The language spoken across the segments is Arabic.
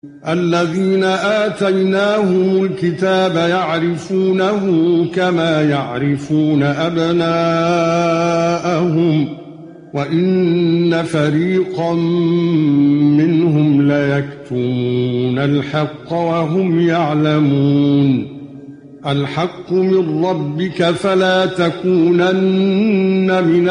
الذين آتيناهم الكتاب يعرفونه كما يعرفون أبناءهم وإن فريقا منهم ليكتمون الحق وهم يعلمون. الحق من ربك فلا تكونن من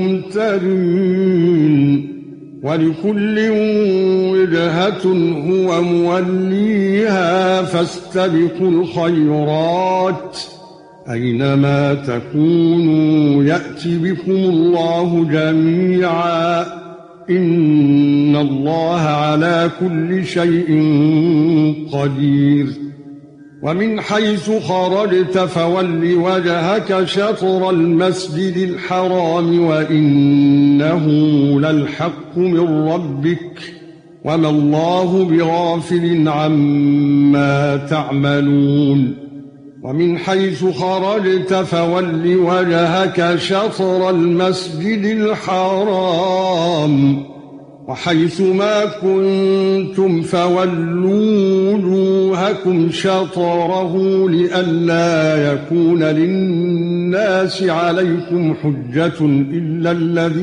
الممترين. ولكل وجهة هو موليها فاستبقوا الخيرات أينما تكونوا يأت بكم الله جميعا إن الله على كل شيء قدير. ومن حيث خرجت فول وجهك شطر المسجد الحرام وإنه للحق من ربك وما الله بغافل عما تعملون. ومن حيث خرجت فول وجهك شطر المسجد الحرام وحيث ما كنتم فولوا وجوهكم شطره لئلا يكون للناس عليكم حجة إلا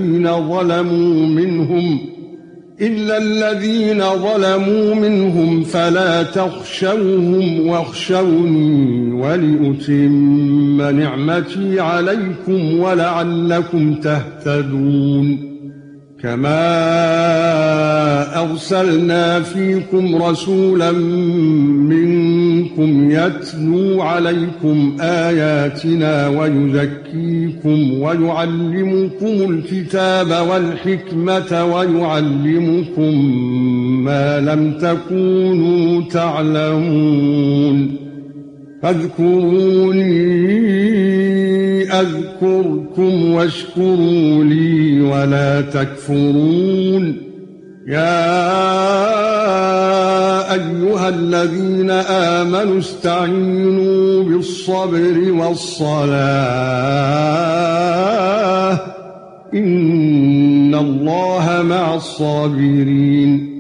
الذين ظلموا منهم فلا تخشوهم واخشوني ولأتم نعمتي عليكم ولعلكم تهتدون. كما أرسلنا فيكم رسولا منكم يتلو عليكم آياتنا ويزكيكم ويعلمكم الكتاب والحكمة ويعلمكم ما لم تكونوا تعلمون. فاذكروني أذكركم واشكروا لي ولا تكفرون. يا أيها الذين آمنوا استعينوا بالصبر والصلاة إن الله مع الصابرين.